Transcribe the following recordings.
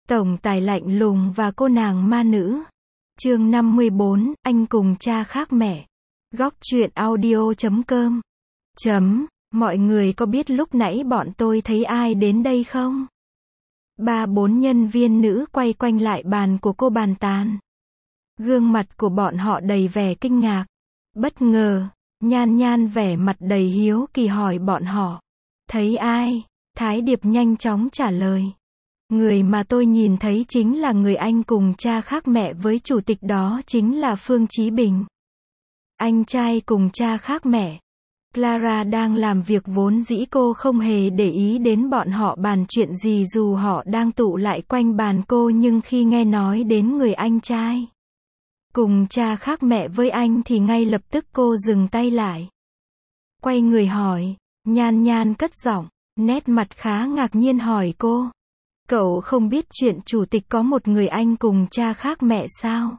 Tổng tài lạnh lùng và cô nàng ma nữ. Chương 54, anh cùng cha khác mẹ. Góc truyện audio.com. Mọi người có biết lúc nãy bọn tôi thấy ai đến đây không? 3-4 nhân viên nữ quay quanh lại bàn của cô bàn tán. Gương mặt của bọn họ đầy vẻ kinh ngạc. Bất ngờ, Nhan Nhan vẻ mặt đầy hiếu kỳ hỏi bọn họ. Thấy ai? Thái Điệp nhanh chóng trả lời. Người mà tôi nhìn thấy chính là người anh cùng cha khác mẹ với chủ tịch, đó chính là Phương Chí Bình. Anh trai cùng cha khác mẹ. Clara đang làm việc vốn dĩ cô không hề để ý đến bọn họ bàn chuyện gì dù họ đang tụ lại quanh bàn cô, nhưng khi nghe nói đến người anh trai cùng cha khác mẹ với anh thì ngay lập tức cô dừng tay lại. Quay người hỏi, Nhan Nhan cất giọng, nét mặt khá ngạc nhiên hỏi cô. Cậu không biết chuyện chủ tịch có một người anh cùng cha khác mẹ sao?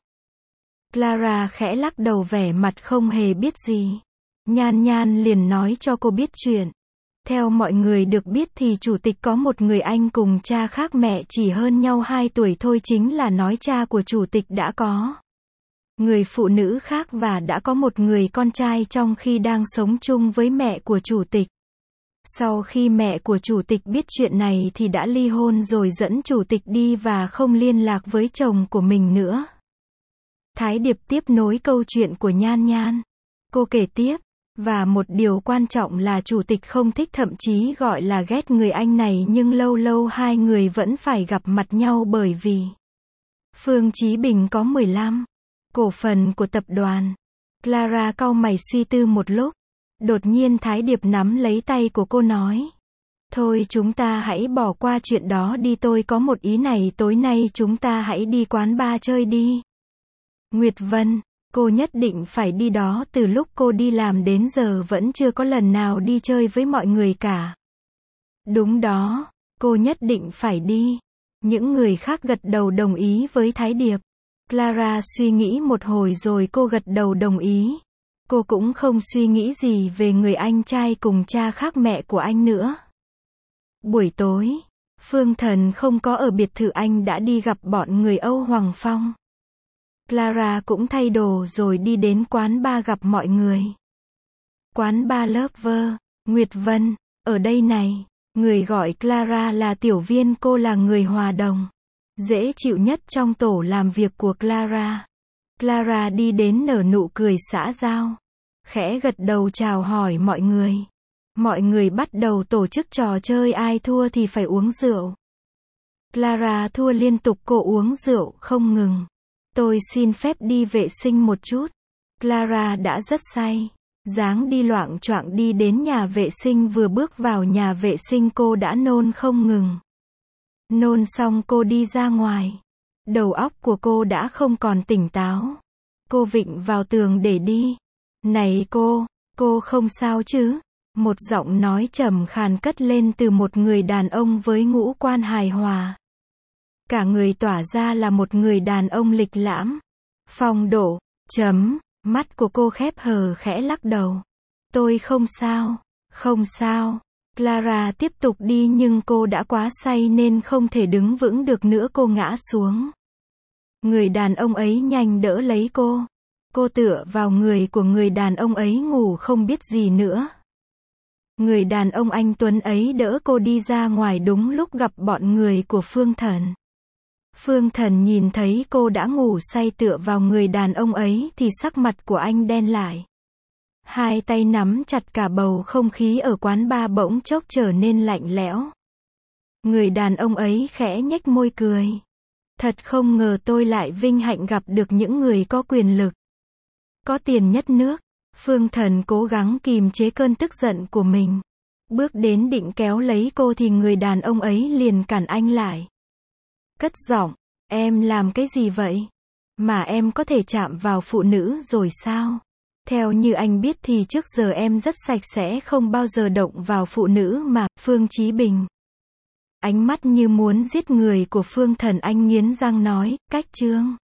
Clara khẽ lắc đầu vẻ mặt không hề biết gì. Nhan Nhan liền nói cho cô biết chuyện. Theo mọi người được biết thì chủ tịch có một người anh cùng cha khác mẹ chỉ hơn nhau 2 tuổi thôi, chính là nói cha của chủ tịch đã có người phụ nữ khác và đã có một người con trai trong khi đang sống chung với mẹ của chủ tịch. Sau khi mẹ của chủ tịch biết chuyện này thì đã ly hôn rồi dẫn chủ tịch đi và không liên lạc với chồng của mình nữa. Thái Điệp tiếp nối câu chuyện của Nhan Nhan. Cô kể tiếp, và một điều quan trọng là chủ tịch không thích, thậm chí gọi là ghét người anh này, nhưng lâu lâu hai người vẫn phải gặp mặt nhau bởi vì Phương Chí Bình có 15% cổ phần của tập đoàn. Clara cau mày suy tư một lúc. Đột nhiên Thái Điệp nắm lấy tay của cô nói. Thôi chúng ta hãy bỏ qua chuyện đó đi, tôi có một ý này, tối nay chúng ta hãy đi quán bar chơi đi. Nguyệt Vân, cô nhất định phải đi đó, từ lúc cô đi làm đến giờ vẫn chưa có lần nào đi chơi với mọi người cả. Đúng đó, cô nhất định phải đi. Những người khác gật đầu đồng ý với Thái Điệp. Clara suy nghĩ một hồi rồi cô gật đầu đồng ý. Cô cũng không suy nghĩ gì về người anh trai cùng cha khác mẹ của anh nữa. Buổi tối, Phương Thần không có ở biệt thự, anh đã đi gặp bọn người Âu Hoàng Phong. Clara cũng thay đồ rồi đi đến quán bar gặp mọi người. Quán bar Lover, Nguyệt Vân, ở đây này. Người gọi Clara là Tiểu Viên, cô là người hòa đồng, dễ chịu nhất trong tổ làm việc của Clara. Clara đi đến nở nụ cười xã giao, khẽ gật đầu chào hỏi mọi người. Mọi người bắt đầu tổ chức trò chơi, ai thua thì phải uống rượu. Clara thua liên tục, cô uống rượu không ngừng. Tôi xin phép đi vệ sinh một chút. Clara đã rất say, dáng đi loạng choạng đi đến nhà vệ sinh, vừa bước vào nhà vệ sinh cô đã nôn không ngừng. Nôn xong cô đi ra ngoài. Đầu óc của cô đã không còn tỉnh táo. Cô vịn vào tường để đi. Này cô không sao chứ? Một giọng nói trầm khàn cất lên từ một người đàn ông với ngũ quan hài hòa. Cả người tỏa ra là một người đàn ông lịch lãm, phong độ. Mắt của cô khép hờ khẽ lắc đầu. Tôi không sao, không sao. Clara tiếp tục đi nhưng cô đã quá say nên không thể đứng vững được nữa, cô ngã xuống. Người đàn ông ấy nhanh đỡ lấy cô. Cô tựa vào người của người đàn ông ấy ngủ không biết gì nữa. Người đàn ông anh tuấn ấy đỡ cô đi ra ngoài đúng lúc gặp bọn người của Phương Thần. Phương Thần nhìn thấy cô đã ngủ say tựa vào người đàn ông ấy thì sắc mặt của anh đen lại. Hai tay nắm chặt, cả bầu không khí ở quán bar bỗng chốc trở nên lạnh lẽo. Người đàn ông ấy khẽ nhếch môi cười. Thật không ngờ tôi lại vinh hạnh gặp được những người có quyền lực, có tiền nhất nước. Phương Thần cố gắng kìm chế cơn tức giận của mình. Bước đến định kéo lấy cô thì người đàn ông ấy liền cản anh lại. Cất giọng, em làm cái gì vậy? Mà em có thể chạm vào phụ nữ rồi sao? Theo như anh biết thì trước giờ em rất sạch sẽ, không bao giờ động vào phụ nữ mà. Phương Chí Bình. Ánh mắt như muốn giết người của Phương Thần, anh nghiến răng nói, cách trương.